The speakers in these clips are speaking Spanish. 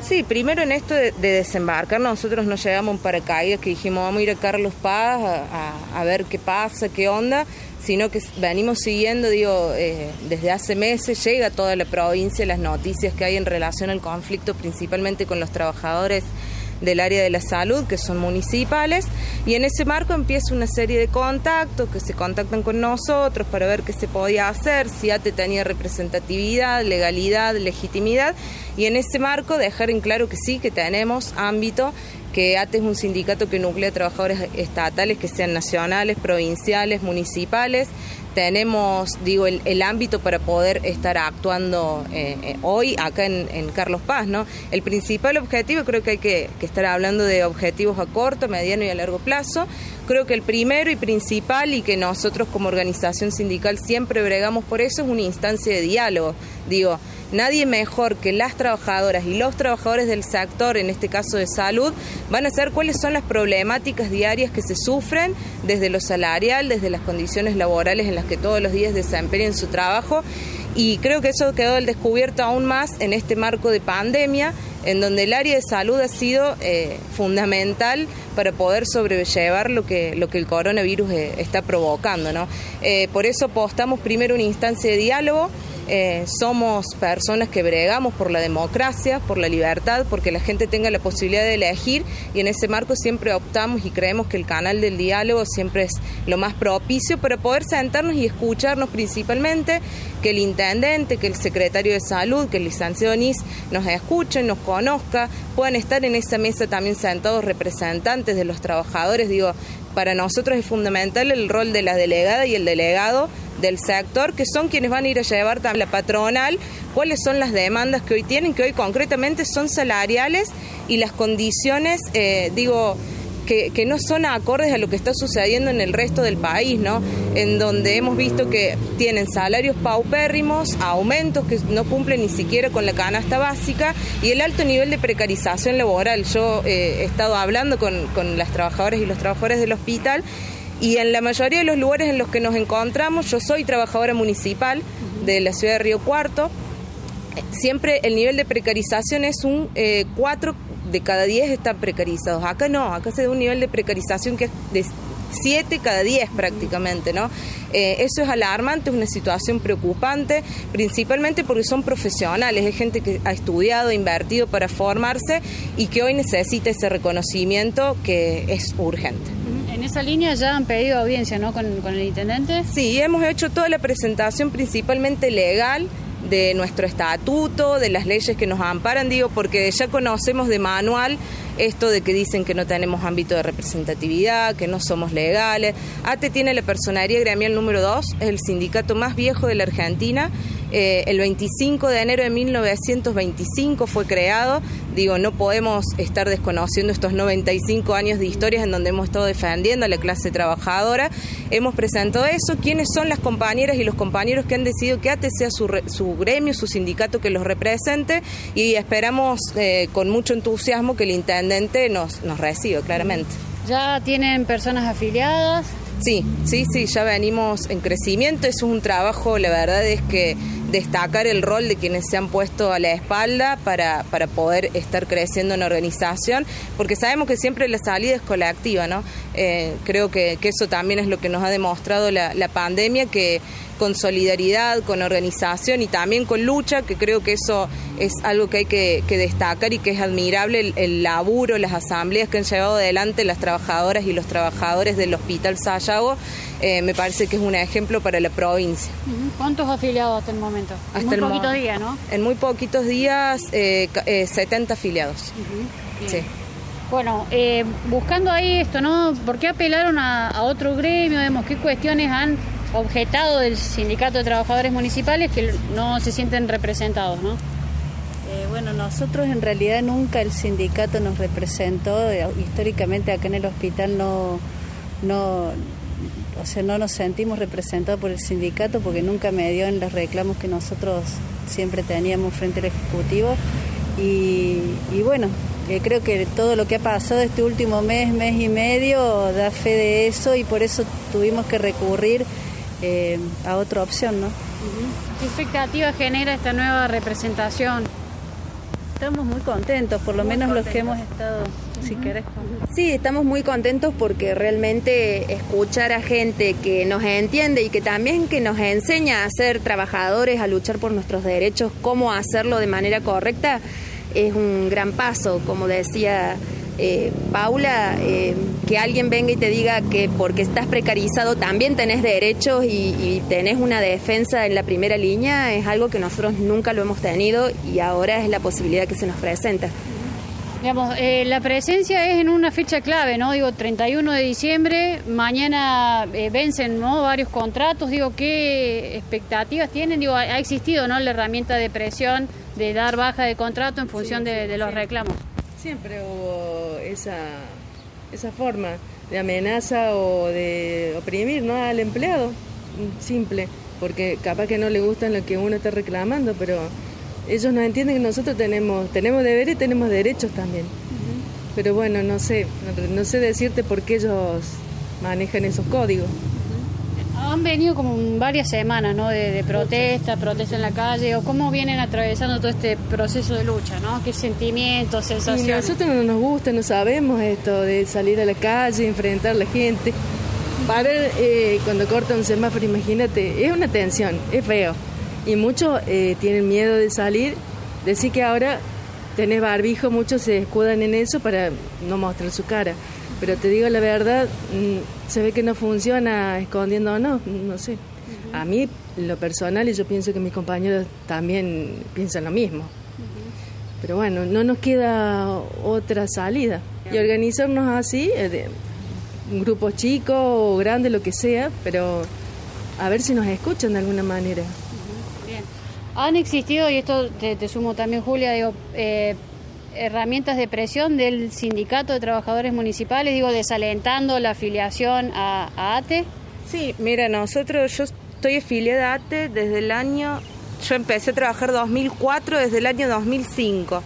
Sí, primero en esto de desembarcar, nosotros nos llegamos en paracaídas que dijimos vamos a ir a Carlos Paz a ver qué pasa, qué onda, sino que venimos siguiendo, desde hace meses llega a toda la provincia las noticias que hay en relación al conflicto, principalmente con los trabajadores del área de la salud, que son municipales, y en ese marco empieza una serie de contactos que se contactan con nosotros para ver qué se podía hacer, si ATE tenía representatividad, legalidad, legitimidad, y en ese marco dejar en claro que sí, que tenemos ámbito, que ATE es un sindicato que nuclea trabajadores estatales, que sean nacionales, provinciales, municipales. Tenemos, el ámbito para poder estar actuando hoy acá en Carlos Paz, ¿no? El principal objetivo, creo que hay que estar hablando de objetivos a corto, mediano y a largo plazo. Creo que el primero y principal, y que nosotros como organización sindical siempre bregamos por eso, es una instancia de diálogo. Nadie mejor que las trabajadoras y los trabajadores del sector, en este caso de salud, van a saber cuáles son las problemáticas diarias que se sufren desde lo salarial, desde las condiciones laborales en las que todos los días desempeñan su trabajo, y creo que eso quedó al descubierto aún más en este marco de pandemia, en donde el área de salud ha sido fundamental para poder sobrellevar lo que el coronavirus está provocando, ¿no? Por eso apostamos primero una instancia de diálogo. Somos personas que bregamos por la democracia, por la libertad, porque la gente tenga la posibilidad de elegir, y en ese marco siempre optamos y creemos que el canal del diálogo siempre es lo más propicio para poder sentarnos y escucharnos, principalmente que el intendente, que el secretario de salud, que el licenciado Onís nos escuchen, nos conozca, puedan estar en esa mesa también sentados representantes de los trabajadores. Para nosotros es fundamental el rol de la delegada y el delegado del sector, que son quienes van a ir a llevar también la patronal, cuáles son las demandas que hoy tienen, que hoy concretamente son salariales, y las condiciones, que no son acordes a lo que está sucediendo en el resto del país, ¿no? En donde hemos visto que tienen salarios paupérrimos, aumentos que no cumplen ni siquiera con la canasta básica, y el alto nivel de precarización laboral. Yo he estado hablando con las trabajadoras y los trabajadores del hospital, y en la mayoría de los lugares en los que nos encontramos, yo soy trabajadora municipal de la ciudad de Río Cuarto, siempre el nivel de precarización es 4 de cada 10 están precarizados. Acá no, acá se da un nivel de precarización que es de 7 cada 10 prácticamente, ¿no? Eso es alarmante, es una situación preocupante, principalmente porque son profesionales, es gente que ha estudiado, invertido para formarse, y que hoy necesita ese reconocimiento que es urgente. En esa línea ya han pedido audiencia, ¿no?, con el intendente. Sí, hemos hecho toda la presentación principalmente legal de nuestro estatuto, de las leyes que nos amparan, porque ya conocemos de manual esto de que dicen que no tenemos ámbito de representatividad, que no somos legales. ATE tiene la personería gremial número 2, es el sindicato más viejo de la Argentina. El 25 de enero de 1925 fue creado. No podemos estar desconociendo estos 95 años de historias en donde hemos estado defendiendo a la clase trabajadora. Hemos presentado eso, quiénes son las compañeras y los compañeros que han decidido que ATE sea su gremio, su sindicato que los represente, y esperamos con mucho entusiasmo que el intendente nos reciba, claramente. ¿Ya tienen personas afiliadas? Sí, ya venimos en crecimiento. Eso es un trabajo, la verdad es que destacar el rol de quienes se han puesto a la espalda para poder estar creciendo en la organización, porque sabemos que siempre la salida es colectiva, ¿no? Creo que eso también es lo que nos ha demostrado la pandemia, que con solidaridad, con organización y también con lucha, que creo que eso es algo que hay que destacar, y que es admirable el laburo, las asambleas que han llevado adelante las trabajadoras y los trabajadores del Hospital Sayago. Me parece que es un ejemplo para la provincia. ¿Cuántos afiliados hasta el momento? En muy poquitos días, ¿no? En muy poquitos días, 70 afiliados. Sí. Bueno, buscando ahí esto, ¿no? ¿Por qué apelaron a otro gremio? ¿Qué cuestiones han objetado del Sindicato de Trabajadores Municipales que no se sienten representados, ¿no? Nosotros en realidad nunca el sindicato nos representó. Históricamente acá en el hospital no nos sentimos representados por el sindicato, porque nunca me dio en los reclamos que nosotros siempre teníamos frente al Ejecutivo. Y creo que todo lo que ha pasado este último mes y medio da fe de eso, y por eso tuvimos que recurrir a otra opción, ¿no? ¿Qué expectativa genera esta nueva representación? Estamos muy contentos, por lo menos los que hemos estado, si querés. Sí, estamos muy contentos porque realmente escuchar a gente que nos entiende y que también que nos enseña a ser trabajadores, a luchar por nuestros derechos, cómo hacerlo de manera correcta, es un gran paso. Como decía Paula, que alguien venga y te diga que porque estás precarizado también tenés derechos y tenés una defensa en la primera línea, es algo que nosotros nunca lo hemos tenido y ahora es la posibilidad que se nos presenta. Digamos, la presencia es en una fecha clave, ¿no? Digo, 31 de diciembre, mañana vencen, ¿no?, varios contratos. Digo, ¿qué expectativas tienen? Digo, ha existido, ¿no?, la herramienta de presión de dar baja de contrato en función de los reclamos. Siempre hubo esa forma de amenaza o de oprimir, ¿no?, al empleado, simple, porque capaz que no le gustan lo que uno está reclamando, pero ellos no entienden que nosotros tenemos deberes y tenemos derechos también. Pero bueno, no sé decirte por qué ellos manejan esos códigos. Han venido como varias semanas, ¿no?, de protesta en la calle, o cómo vienen atravesando todo este proceso de lucha, ¿no? ¿Qué sentimientos, sensaciones? Y a nosotros no nos gusta, no sabemos esto de salir a la calle, enfrentar a la gente. Parar cuando corta un semáforo, imagínate, es una tensión, es feo. Y muchos tienen miedo de salir. Decir que ahora tenés barbijo, muchos se escudan en eso para no mostrar su cara. Pero te digo la verdad, se ve que no funciona escondiendo, no sé. A mí, lo personal, y yo pienso que mis compañeros también piensan lo mismo. Pero bueno, no nos queda otra salida. Y organizarnos así, un grupo chico o grande, lo que sea, pero a ver si nos escuchan de alguna manera. Bien. Han existido, y esto te sumo también, Julia, digo, herramientas de presión del Sindicato de Trabajadores Municipales, digo, desalentando la afiliación a ATE. Sí, mira, yo estoy afiliada a ATE desde el año, yo empecé a trabajar 2004, desde el año 2005.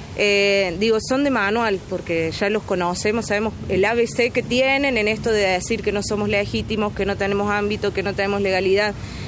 Son de manual, porque ya los conocemos, sabemos el ABC que tienen en esto de decir que no somos legítimos, que no tenemos ámbito, que no tenemos legalidad.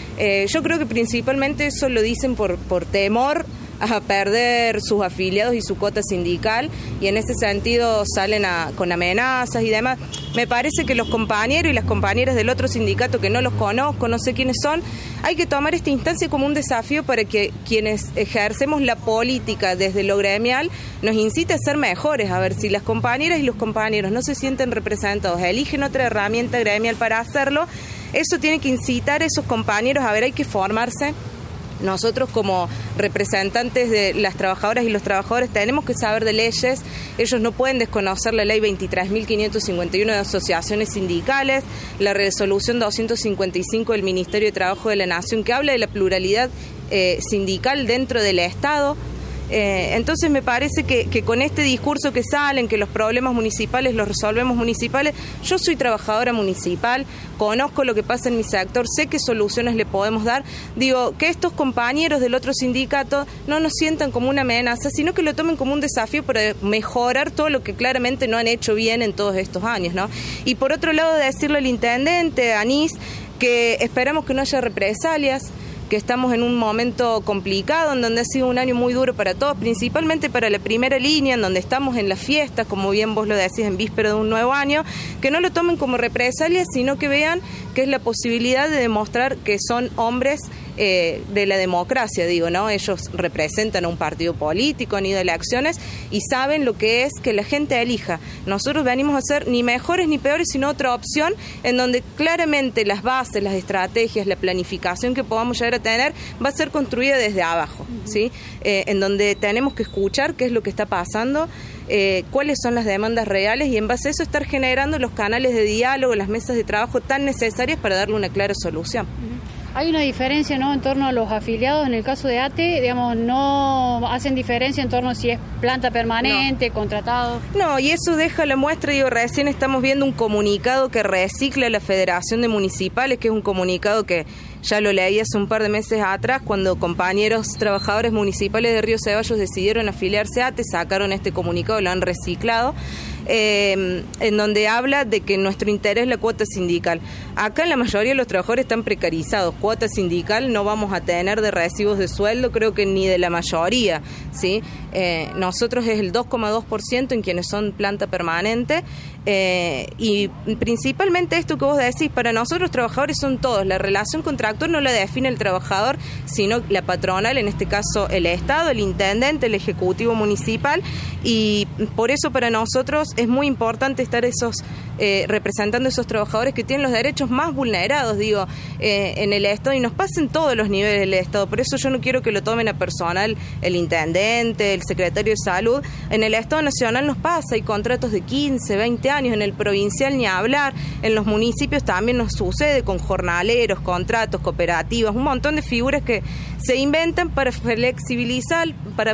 Yo creo que principalmente eso lo dicen por temor a perder sus afiliados y su cuota sindical, y en ese sentido salen con amenazas y demás. Me parece que los compañeros y las compañeras del otro sindicato, que no los conozco, no sé quiénes son, hay que tomar esta instancia como un desafío para que quienes ejercemos la política desde lo gremial nos incite a ser mejores. A ver, si las compañeras y los compañeros no se sienten representados, eligen otra herramienta gremial para hacerlo, eso tiene que incitar a esos compañeros a ver, hay que formarse. Nosotros como representantes de las trabajadoras y los trabajadores tenemos que saber de leyes. Ellos no pueden desconocer la ley 23.551 de asociaciones sindicales, la resolución 255 del Ministerio de Trabajo de la Nación, que habla de la pluralidad sindical dentro del Estado. Entonces me parece que con este discurso que salen, que los problemas municipales los resolvemos municipales, yo soy trabajadora municipal, conozco lo que pasa en mi sector, sé qué soluciones le podemos dar. Digo, que estos compañeros del otro sindicato no nos sientan como una amenaza, sino que lo tomen como un desafío para mejorar todo lo que claramente no han hecho bien en todos estos años, ¿no? Y por otro lado, decirle al intendente, a Anís, que esperamos que no haya represalias, que estamos en un momento complicado, en donde ha sido un año muy duro para todos, principalmente para la primera línea, en donde estamos en las fiestas, como bien vos lo decís, en víspera de un nuevo año, que no lo tomen como represalias, sino que vean que es la posibilidad de demostrar que son hombres de la democracia, digo, ¿no? Ellos representan a un partido político, han ido a elecciones y saben lo que es que la gente elija. Nosotros venimos a ser ni mejores ni peores, sino otra opción en donde claramente las bases, las estrategias, la planificación que podamos llegar a tener va a ser construida desde abajo, ¿sí? En donde tenemos que escuchar qué es lo que está pasando, cuáles son las demandas reales, y en base a eso estar generando los canales de diálogo, las mesas de trabajo tan necesarias para darle una clara solución. Hay una diferencia, ¿no?, en torno a los afiliados. En el caso de ATE, digamos, no hacen diferencia en torno a si es planta permanente, contratado. No, y eso deja la muestra. Digo, recién estamos viendo un comunicado que recicla la Federación de Municipales, que es un comunicado que ya lo leí hace un par de meses atrás, cuando compañeros trabajadores municipales de Río Ceballos decidieron afiliarse a ATE, sacaron este comunicado, lo han reciclado. en donde habla de que nuestro interés es la cuota sindical. Acá la mayoría de los trabajadores están precarizados, cuota sindical no vamos a tener de recibos de sueldo, creo que ni de la mayoría, ¿sí? Nosotros es el 2,2% en quienes son planta permanente, y principalmente esto que vos decís, para nosotros los trabajadores son todos, la relación contractual no la define el trabajador, sino la patronal, en este caso el Estado, el intendente, el ejecutivo municipal, y por eso para nosotros es muy importante estar representando a esos trabajadores que tienen los derechos más vulnerados, en el Estado, y nos pasa en todos los niveles del Estado. Por eso yo no quiero que lo tomen a personal el intendente, el secretario de salud. En el Estado Nacional nos pasa, hay contratos de 15, 20 años, en el provincial ni hablar, en los municipios también nos sucede con jornaleros, contratos, cooperativas, un montón de figuras que se inventan para flexibilizar,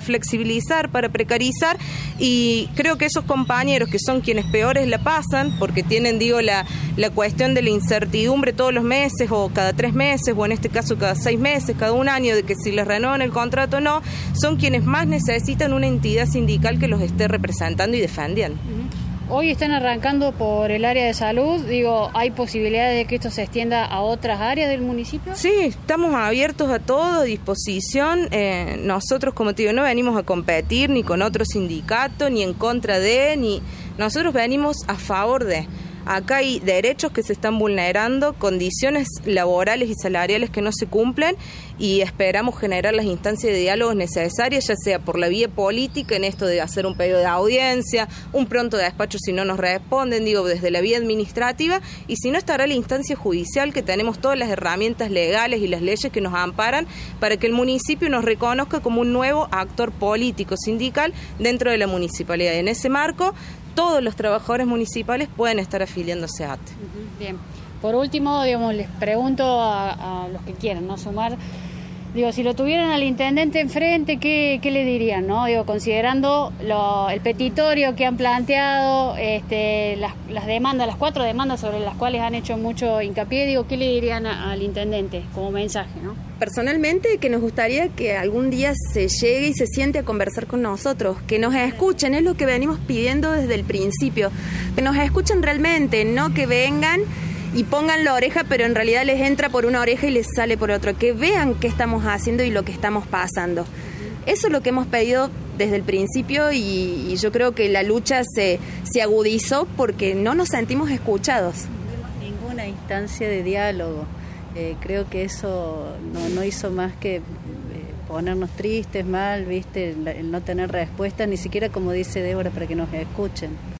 para precarizar, y creo que esos compañeros que son quienes peores la pasan, porque tienen, la cuestión de la incertidumbre todos los meses, o cada 3 meses, o en este caso cada 6 meses, cada un año, de que si les renuevan el contrato o no, son quienes más necesitan una entidad sindical que los esté representando y defendiendo. Hoy están arrancando por el área de salud, ¿hay posibilidades de que esto se extienda a otras áreas del municipio? Sí, estamos abiertos a todo, a disposición. Nosotros, como te digo, no venimos a competir ni con otro sindicato, ni en contra de, nosotros venimos a favor de. Acá hay derechos que se están vulnerando, condiciones laborales y salariales que no se cumplen, y esperamos generar las instancias de diálogo necesarias, ya sea por la vía política, en esto de hacer un pedido de audiencia, un pronto de despacho si no nos responden, desde la vía administrativa, y si no, estará la instancia judicial, que tenemos todas las herramientas legales y las leyes que nos amparan para que el municipio nos reconozca como un nuevo actor político sindical dentro de la municipalidad. Y en ese marco, todos los trabajadores municipales pueden estar afiliándose a ATE. Bien. Por último, les pregunto a los que quieran sumar, si lo tuvieran al intendente enfrente, ¿qué le dirían? Considerando el petitorio que han planteado, las demandas, las 4 demandas sobre las cuales han hecho mucho hincapié, ¿qué le dirían al intendente como mensaje, Personalmente, que nos gustaría que algún día se llegue y se siente a conversar con nosotros, que nos escuchen, es lo que venimos pidiendo desde el principio, que nos escuchen realmente, no que vengan y pongan la oreja, pero en realidad les entra por una oreja y les sale por otra, que vean qué estamos haciendo y lo que estamos pasando. Eso es lo que hemos pedido desde el principio, y yo creo que la lucha se agudizó porque no nos sentimos escuchados. Ninguna instancia de diálogo. Creo que eso no hizo más que ponernos tristes, mal, el no tener respuesta, ni siquiera, como dice Débora, para que nos escuchen.